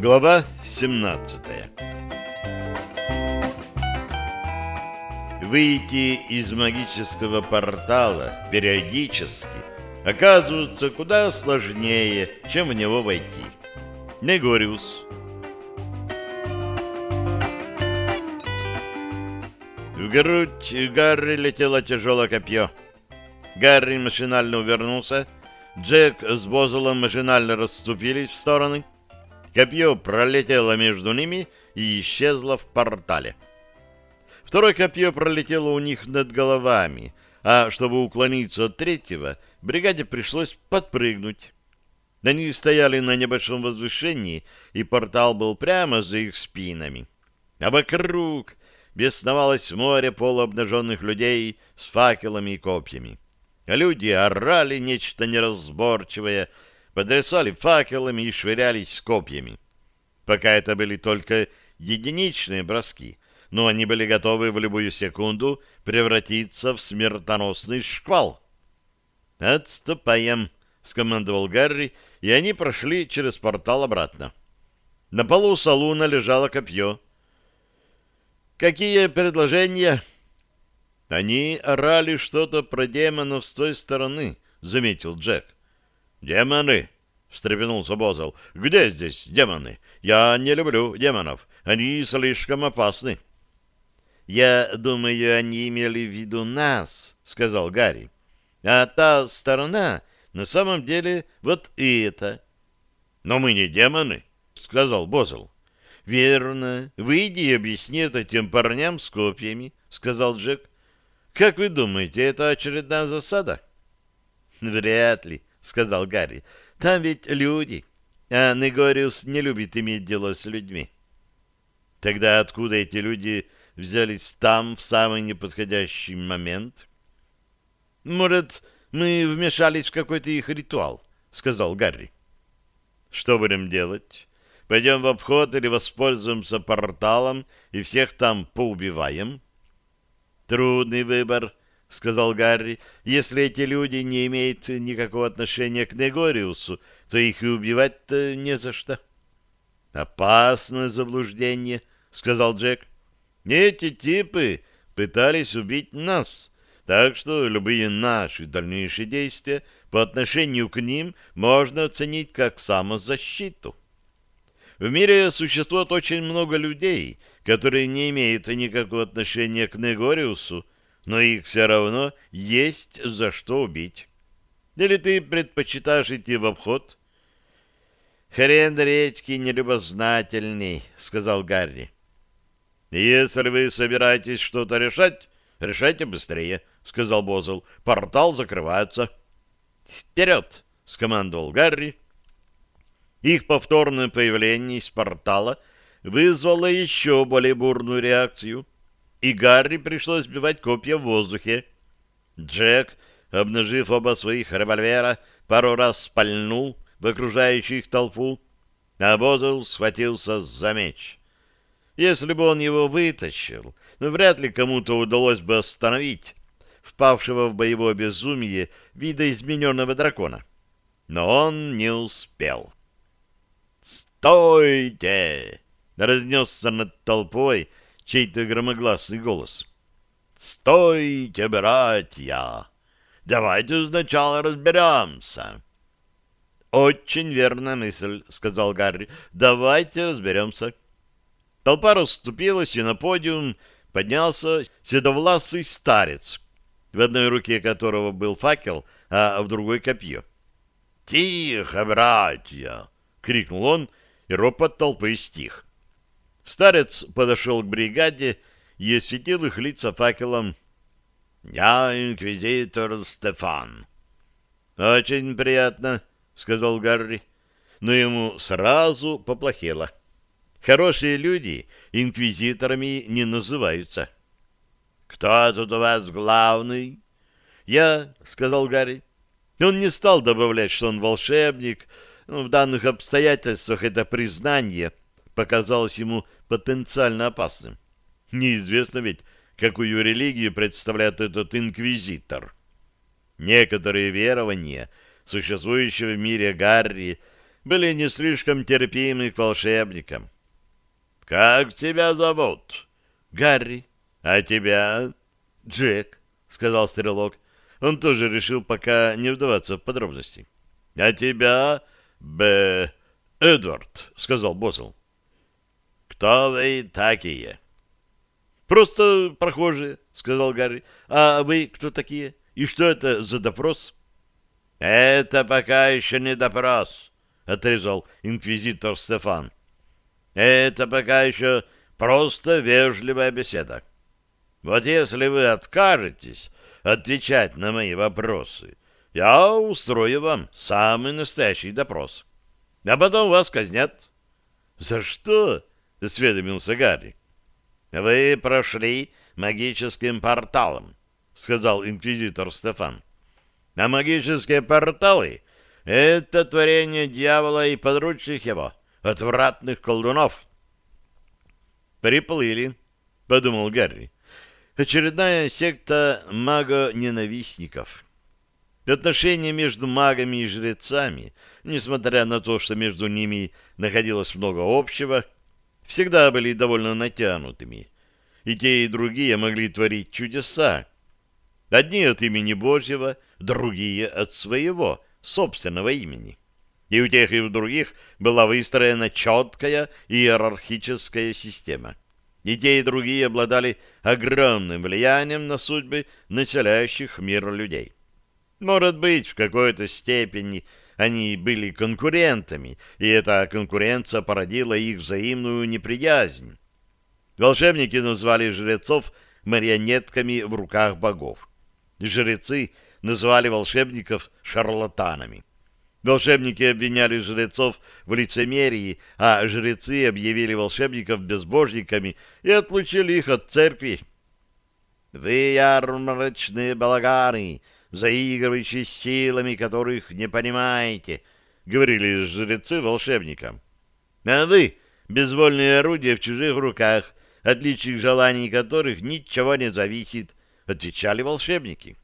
Глава 17. Выйти из магического портала периодически оказывается куда сложнее, чем в него войти. Негориус. В грудь Гарри летело тяжелое копье. Гарри машинально увернулся. Джек с Бозелом машинально расступились в стороны. Копье пролетело между ними и исчезло в портале. Второе копье пролетело у них над головами, а чтобы уклониться от третьего, бригаде пришлось подпрыгнуть. Они стояли на небольшом возвышении, и портал был прямо за их спинами. А вокруг бесновалось море полуобнаженных людей с факелами и копьями. А люди орали нечто неразборчивое, потрясали факелами и швырялись копьями. Пока это были только единичные броски, но они были готовы в любую секунду превратиться в смертоносный шквал. «Отступаем», — скомандовал Гарри, и они прошли через портал обратно. На полу салуна лежало копье. «Какие предложения?» «Они орали что-то про демонов с той стороны», — заметил Джек. «Демоны?» — встрепенулся Бозел. «Где здесь демоны? Я не люблю демонов. Они слишком опасны». «Я думаю, они имели в виду нас», — сказал Гарри. «А та сторона на самом деле вот это». «Но мы не демоны», — сказал Бозел. «Верно. Выйди и объясни это тем парням с копьями», — сказал Джек. «Как вы думаете, это очередная засада?» «Вряд ли», — сказал Гарри. «Там ведь люди, а Негориус не любит иметь дело с людьми». «Тогда откуда эти люди взялись там в самый неподходящий момент?» «Может, мы вмешались в какой-то их ритуал», — сказал Гарри. «Что будем делать? Пойдем в обход или воспользуемся порталом и всех там поубиваем?» «Трудный выбор», — сказал Гарри. «Если эти люди не имеют никакого отношения к Негориусу, то их и убивать-то не за что». «Опасное заблуждение», — сказал Джек. «Эти типы пытались убить нас, так что любые наши дальнейшие действия по отношению к ним можно оценить как самозащиту. В мире существует очень много людей, которые не имеют никакого отношения к Негориусу, но их все равно есть за что убить. Или ты предпочитаешь идти в обход?» «Хрен редьки нелюбознательный», — сказал Гарри. «Если вы собираетесь что-то решать, решайте быстрее», — сказал Бозел. «Портал закрывается». «Вперед!» — скомандовал Гарри. Их повторное появление из портала вызвало еще более бурную реакцию, и Гарри пришлось сбивать копья в воздухе. Джек, обнажив оба своих револьвера, пару раз спальнул в окружающую их толпу, а Бозел схватился за меч. Если бы он его вытащил, вряд ли кому-то удалось бы остановить впавшего в боевое безумие видоизмененного дракона. Но он не успел. «Стойте!» — разнесся над толпой чей-то громогласный голос. «Стойте, братья! Давайте сначала разберемся!» «Очень верная мысль», — сказал Гарри. «Давайте разберемся». Толпа расступилась, и на подиум поднялся седовласый старец, в одной руке которого был факел, а в другой — копье. «Тихо, братья!» — крикнул он, и ропот толпы стих. Старец подошел к бригаде и осветил их лица факелом. «Я инквизитор Стефан». «Очень приятно», — сказал Гарри, но ему сразу поплохело. Хорошие люди инквизиторами не называются. «Кто тут у вас главный?» «Я», — сказал Гарри. Он не стал добавлять, что он волшебник. В данных обстоятельствах это признание показалось ему потенциально опасным. Неизвестно ведь, какую религию представляет этот инквизитор. Некоторые верования, существующие в мире Гарри, были не слишком терпимы к волшебникам. «Как тебя зовут?» «Гарри». «А тебя?» «Джек», — сказал стрелок. Он тоже решил пока не вдаваться в подробности. «А тебя?» «Эдвард», — сказал Бозл. «Кто вы такие?» «Просто прохожие», — сказал Гарри. «А вы кто такие? И что это за допрос?» «Это пока еще не допрос», — отрезал инквизитор Стефан. «Это пока еще просто вежливая беседа. Вот если вы откажетесь отвечать на мои вопросы, я устрою вам самый настоящий допрос. А потом вас казнят». «За что?» — осведомился Гарри. «Вы прошли магическим порталом», — сказал инквизитор Стефан. «А магические порталы — это творение дьявола и подручных его, отвратных колдунов». «Приплыли», — подумал Гарри. «Очередная секта маго-ненавистников». Отношения между магами и жрецами, несмотря на то, что между ними находилось много общего, всегда были довольно натянутыми. И те, и другие могли творить чудеса. Одни от имени Божьего, другие от своего, собственного имени. И у тех, и у других была выстроена четкая иерархическая система. И те, и другие обладали огромным влиянием на судьбы населяющих мир людей. Может быть, в какой-то степени они были конкурентами, и эта конкуренция породила их взаимную неприязнь. Волшебники назвали жрецов марионетками в руках богов. Жрецы называли волшебников шарлатанами. Волшебники обвиняли жрецов в лицемерии, а жрецы объявили волшебников безбожниками и отлучили их от церкви. «Вы ярмарочные балаганы, заигрывающие с силами, которых не понимаете», — говорили жрецы волшебникам. «А вы — безвольные орудия в чужих руках, от личных желаний которых ничего не зависит», — отвечали волшебники.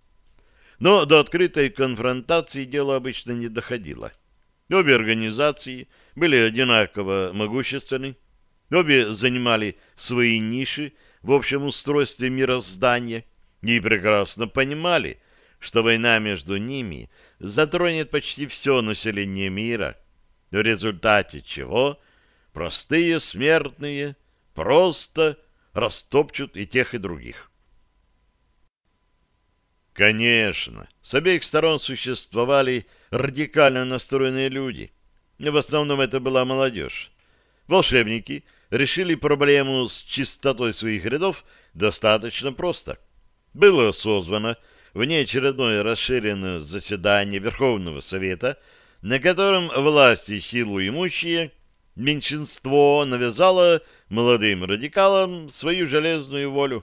Но до открытой конфронтации дело обычно не доходило. Обе организации были одинаково могущественны, обе занимали свои ниши в общем устройстве мироздания и прекрасно понимали, что война между ними затронет почти все население мира, в результате чего простые смертные просто растопчут и тех, и других. Конечно, с обеих сторон существовали радикально настроенные люди. В основном это была молодежь. Волшебники решили проблему с чистотой своих рядов достаточно просто. Было созвано внеочередное расширенное заседание Верховного Совета, на котором власть и силу имущие меньшинство навязало молодым радикалам свою железную волю.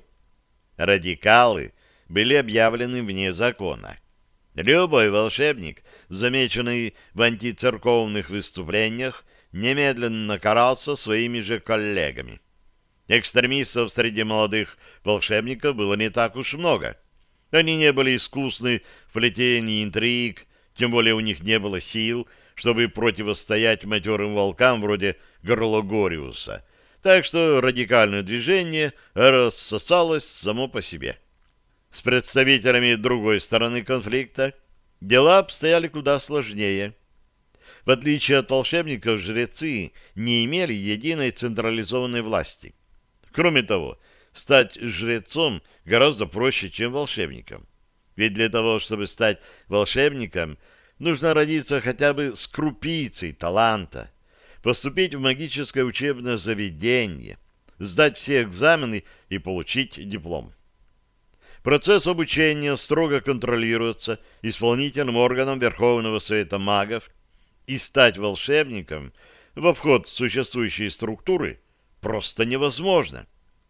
Радикалы были объявлены вне закона. Любой волшебник, замеченный в антицерковных выступлениях, немедленно карался своими же коллегами. Экстремистов среди молодых волшебников было не так уж много. Они не были искусны в плетении интриг, тем более у них не было сил, чтобы противостоять матерым волкам вроде Горлогориуса. Так что радикальное движение рассосалось само по себе. С представителями другой стороны конфликта дела обстояли куда сложнее. В отличие от волшебников, жрецы не имели единой централизованной власти. Кроме того, стать жрецом гораздо проще, чем волшебником. Ведь для того, чтобы стать волшебником, нужно родиться хотя бы с крупицей таланта, поступить в магическое учебное заведение, сдать все экзамены и получить диплом. Процесс обучения строго контролируется исполнительным органом Верховного Совета магов, и стать волшебником во вход в существующие структуры просто невозможно.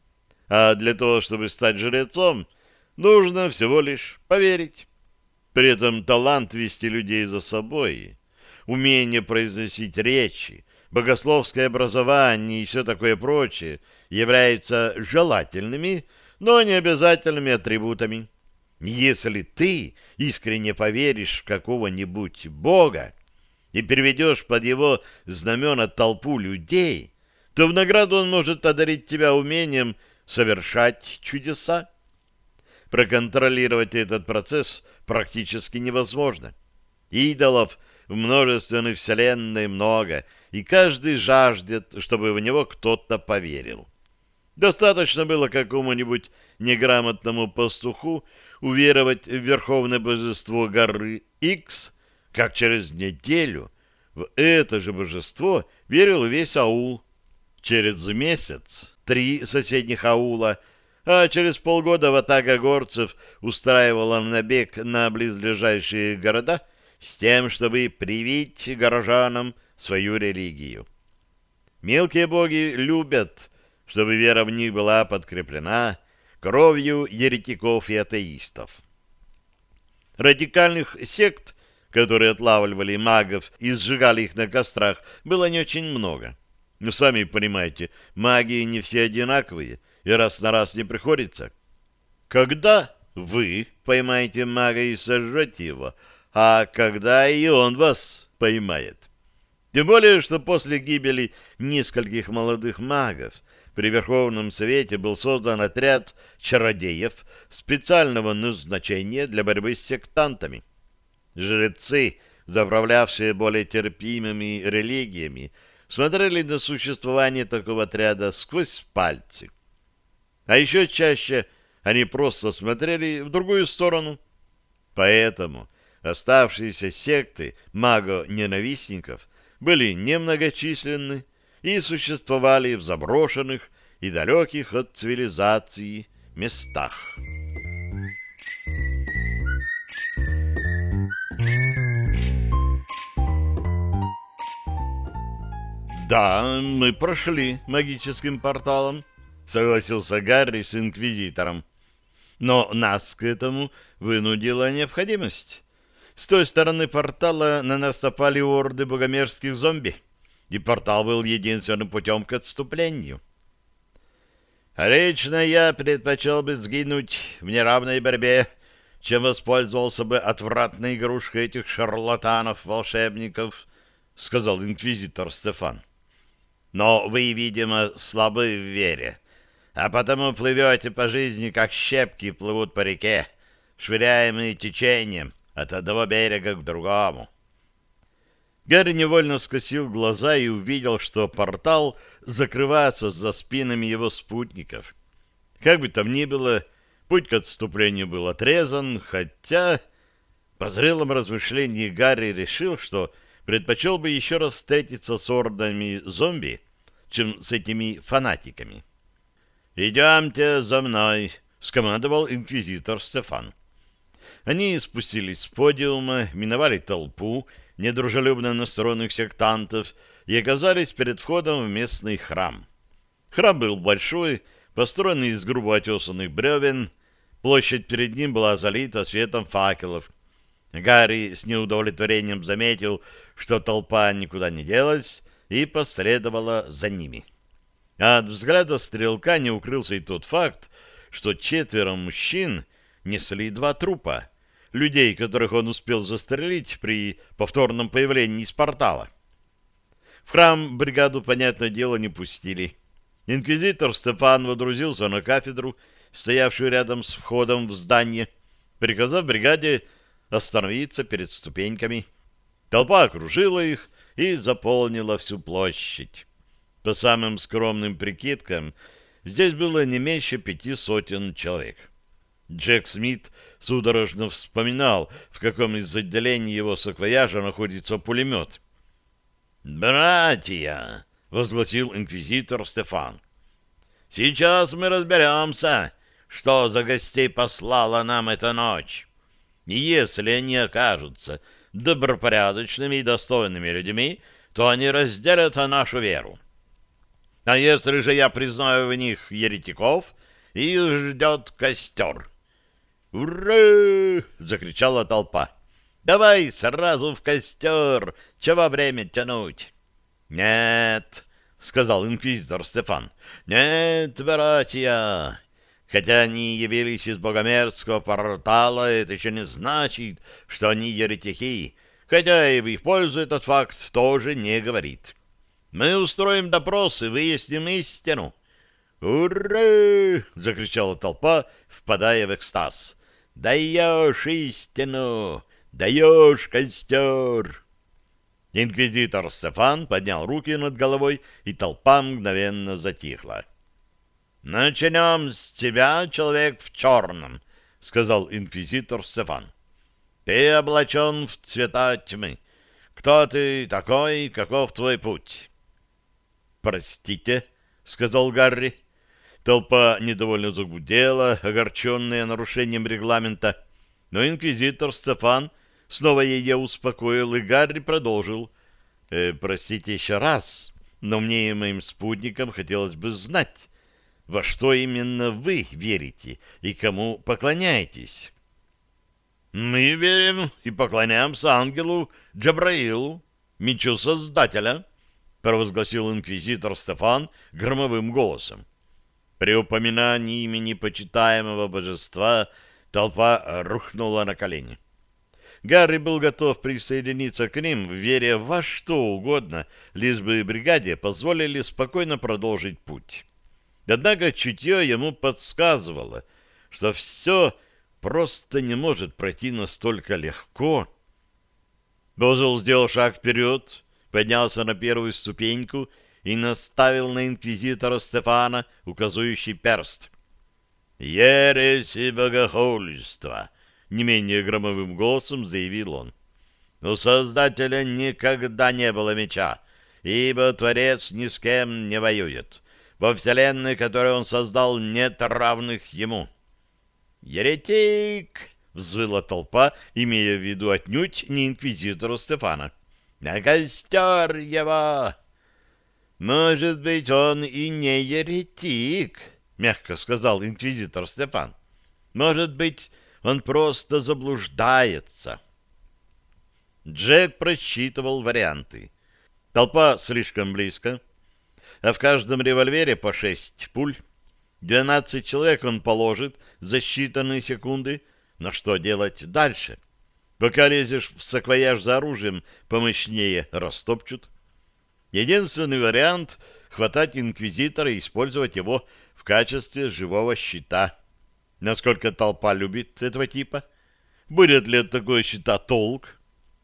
А для того, чтобы стать жрецом, нужно всего лишь поверить. При этом талант вести людей за собой, умение произносить речи, богословское образование и все такое прочее являются желательными, но не обязательными атрибутами. Если ты искренне поверишь в какого-нибудь бога, и переведешь под его знамена толпу людей, то в награду он может одарить тебя умением совершать чудеса. Проконтролировать этот процесс практически невозможно. Идолов в множественной вселенной много, и каждый жаждет, чтобы в него кто-то поверил. Достаточно было какому-нибудь неграмотному пастуху уверовать в верховное божество горы Икс, как через неделю в это же божество верил весь аул. Через месяц 3 соседних аула, а через полгода ватага горцев устраивала набег на близлежащие города с тем, чтобы привить горожанам свою религию. Мелкие боги любят, чтобы вера в них была подкреплена кровью еретиков и атеистов. Радикальных сект, которые отлавливали магов и сжигали их на кострах, было не очень много. Но сами понимаете, маги не все одинаковые, и раз на раз не приходится. Когда вы поймаете мага и сожжете его, а когда и он вас поймает? Тем более, что после гибели нескольких молодых магов при Верховном Совете был создан отряд чародеев специального назначения для борьбы с сектантами. Жрецы, заправлявшие более терпимыми религиями, смотрели на существование такого отряда сквозь пальцы. А еще чаще они просто смотрели в другую сторону. Поэтому оставшиеся секты маго-ненавистников были немногочисленны и существовали в заброшенных и далеких от цивилизации местах. «Да, мы прошли магическим порталом», — согласился Гарри с инквизитором. «Но нас к этому вынудила необходимость. С той стороны портала на нас напали орды богомерзких зомби, и портал был единственным путем к отступлению. Лично я предпочел бы сгинуть в неравной борьбе, чем воспользовался бы отвратной игрушкой этих шарлатанов-волшебников», — сказал инквизитор Стефан. «Но вы, видимо, слабы в вере, а потому плывете по жизни, как щепки плывут по реке, швыряемые течением от одного берега к другому». Гарри невольно скосил глаза и увидел, что портал закрывается за спинами его спутников. Как бы там ни было, путь к отступлению был отрезан, хотя, по зрелом размышлении, Гарри решил, что предпочел бы еще раз встретиться с ордами зомби, чем с этими фанатиками. «Идемте за мной», — скомандовал инквизитор Стефан. Они спустились с подиума, миновали толпу недружелюбно настроенных сектантов и оказались перед входом в местный храм. Храм был большой, построенный из грубо отесанных бревен. Площадь перед ним была залита светом факелов. Гарри с неудовлетворением заметил, что толпа никуда не делась, и последовала за ними. А от взгляда стрелка не укрылся и тот факт, что 4 мужчин несли 2 трупа, людей, которых он успел застрелить при повторном появлении из портала. В храм бригаду, понятное дело, не пустили. Инквизитор Стефан водрузился на кафедру, стоявшую рядом с входом в здание, приказав бригаде остановиться перед ступеньками. Толпа окружила их и заполнила всю площадь. По самым скромным прикидкам, здесь было не меньше 500 человек. Джек Смит судорожно вспоминал, в каком из отделений его саквояжа находится пулемет. «Братья!» — возгласил инквизитор Стефан. «Сейчас мы разберемся, что за гостей послала нам эта ночь. И если они окажутся добропорядочными и достойными людьми, то они разделят нашу веру. А если же я признаю в них еретиков, их ждет костер». «Ура!» — закричала толпа. «Давай сразу в костер! Чего время тянуть?» «Нет!» — сказал инквизитор Стефан. «Нет, братья! Хотя они явились из богомерзкого портала, это еще не значит, что они еретики, хотя и в их пользу этот факт тоже не говорит. Мы устроим допрос и выясним истину. «Ура!» — закричала толпа, впадая в экстаз. «Даешь истину! Даешь костер!» Инквизитор Стефан поднял руки над головой, и толпа мгновенно затихла. «Начнем с тебя, человек в черном», — сказал инквизитор Стефан. «Ты облачен в цвета тьмы. Кто ты такой, каков твой путь?» «Простите», — сказал Гарри. Толпа недовольно загудела, огорченная нарушением регламента, но инквизитор Стефан снова ее успокоил, и Гарри продолжил. «Простите еще раз, но мне и моим спутникам хотелось бы знать, во что именно вы верите и кому поклоняетесь». «Мы верим и поклоняемся ангелу Джабраилу, мечу Создателя», — провозгласил инквизитор Стефан громовым голосом. При упоминании имени почитаемого божества толпа рухнула на колени. Гарри был готов присоединиться к ним, веря во что угодно, лишь бы бригаде позволили спокойно продолжить путь. Однако чутье ему подсказывало, что все просто не может пройти настолько легко. Бозел сделал шаг вперед, поднялся на первую ступеньку и наставил на инквизитора Стефана указующий перст. «Ересь и богохульство!» — не менее громовым голосом заявил он. «У Создателя никогда не было меча, ибо Творец ни с кем не воюет. Во вселенной, которую он создал, нет равных ему». «Еретик!» — взвыла толпа, имея в виду отнюдь не инквизитора Стефана. «На костер его!» «Может быть, он и не еретик», — мягко сказал инквизитор Стефан. «Может быть, он просто заблуждается». Джек просчитывал варианты. Толпа слишком близко, а в каждом револьвере по 6 пуль. 12 человек он положит за считанные секунды. Но что делать дальше? Пока лезешь в саквояж за оружием, помощнее растопчут. Единственный вариант — хватать инквизитора и использовать его в качестве живого щита. Насколько толпа любит этого типа? Будет ли от такой щита толк?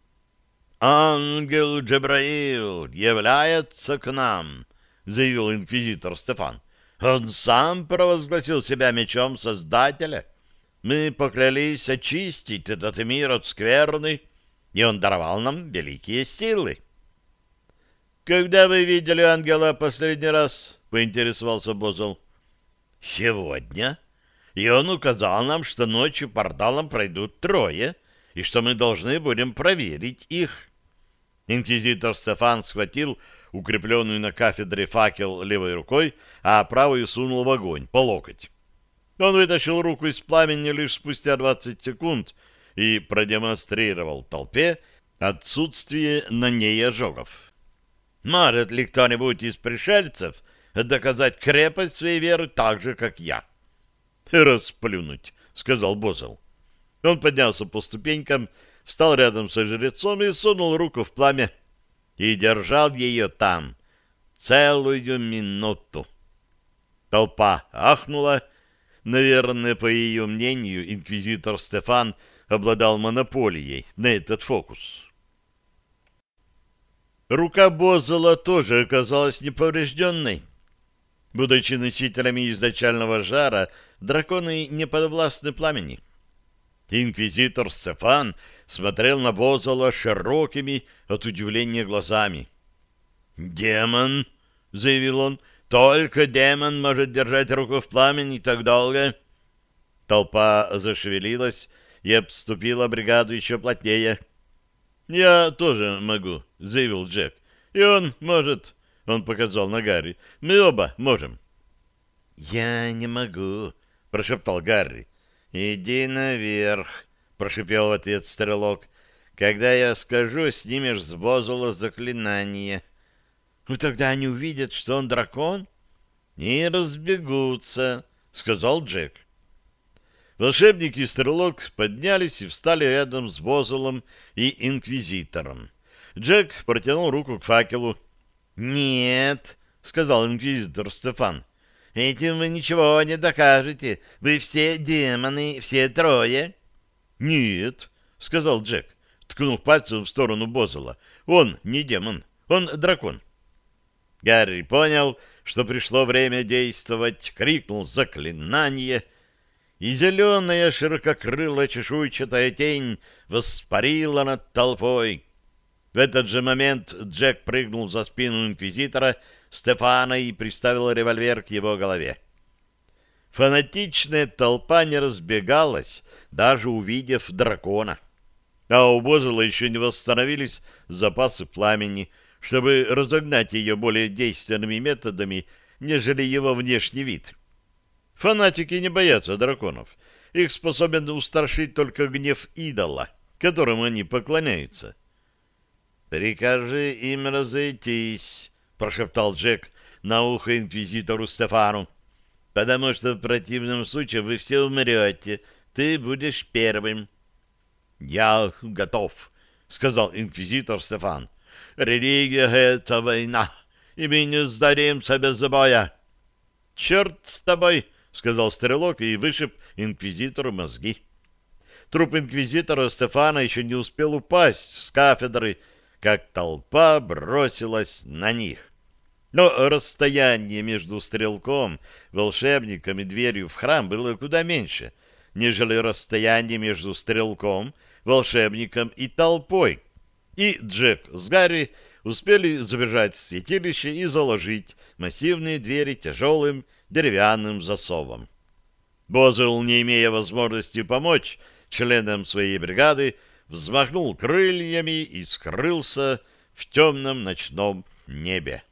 «Ангел Джабраил является к нам», — заявил инквизитор Стефан. «Он сам провозгласил себя мечом Создателя. Мы поклялись очистить этот мир от скверны, и он даровал нам великие силы». «Когда вы видели ангела последний раз?» — поинтересовался Бозел. «Сегодня. И он указал нам, что ночью порталом пройдут 3, и что мы должны будем проверить их». Инквизитор Стефан схватил укрепленную на кафедре факел левой рукой, а правую сунул в огонь по локоть. Он вытащил руку из пламени лишь спустя 20 секунд и продемонстрировал толпе отсутствие на ней ожогов. «Может ли кто-нибудь из пришельцев доказать крепость своей веры так же, как я?» «Расплюнуть», — сказал Бозел. Он поднялся по ступенькам, встал рядом со жрецом и сунул руку в пламя. И держал ее там целую минуту. Толпа ахнула. Наверное, по ее мнению, инквизитор Стефан обладал монополией на этот фокус. Рука Бозела тоже оказалась неповрежденной. Будучи носителями изначального жара, драконы не подвластны пламени. Инквизитор Стефан смотрел на Бозела широкими от удивления глазами. «Демон!» — заявил он. «Только демон может держать руку в пламени так долго!» Толпа зашевелилась и обступила бригаду еще плотнее. «Я тоже могу», — заявил Джек. «И он может», — он показал на Гарри. «Мы оба можем». «Я не могу», — прошептал Гарри. «Иди наверх», — прошипел в ответ стрелок. «Когда я скажу, снимешь с Бозела заклинание». «Ну тогда они увидят, что он дракон?» «И разбегутся», — сказал Джек. Волшебник и стрелок поднялись и встали рядом с Бозелом и инквизитором. Джек протянул руку к факелу. «Нет», — сказал инквизитор Стефан, — «этим вы ничего не докажете. Вы все демоны, все трое». «Нет», — сказал Джек, ткнув пальцем в сторону Бозела. «Он не демон, он дракон». Гарри понял, что пришло время действовать, крикнул заклинание, и зеленая ширококрылая чешуйчатая тень воспарила над толпой. В этот же момент Джек прыгнул за спину инквизитора Стефана и приставил револьвер к его голове. Фанатичная толпа не разбегалась, даже увидев дракона. А у Бозела еще не восстановились запасы пламени, чтобы разогнать ее более действенными методами, нежели его внешний вид. Фанатики не боятся драконов. Их способен устрашить только гнев идола, которому они поклоняются. «Прикажи им разойтись», — прошептал Джек на ухо инквизитору Стефану, «потому что в противном случае вы все умрете. Ты будешь первым». «Я готов», — сказал инквизитор Стефан. «Религия — это война, и мы не сдадимся без боя». «Черт с тобой», — сказал стрелок и вышиб инквизитору мозги. Труп инквизитора Стефана еще не успел упасть с кафедры, как толпа бросилась на них. Но расстояние между стрелком, волшебником и дверью в храм было куда меньше, нежели расстояние между стрелком, волшебником и толпой. И Джек с Гарри успели забежать в святилище и заложить массивные двери тяжелым деревянным засовом. Бозел, не имея возможности помочь членам своей бригады, взмахнул крыльями и скрылся в темном ночном небе.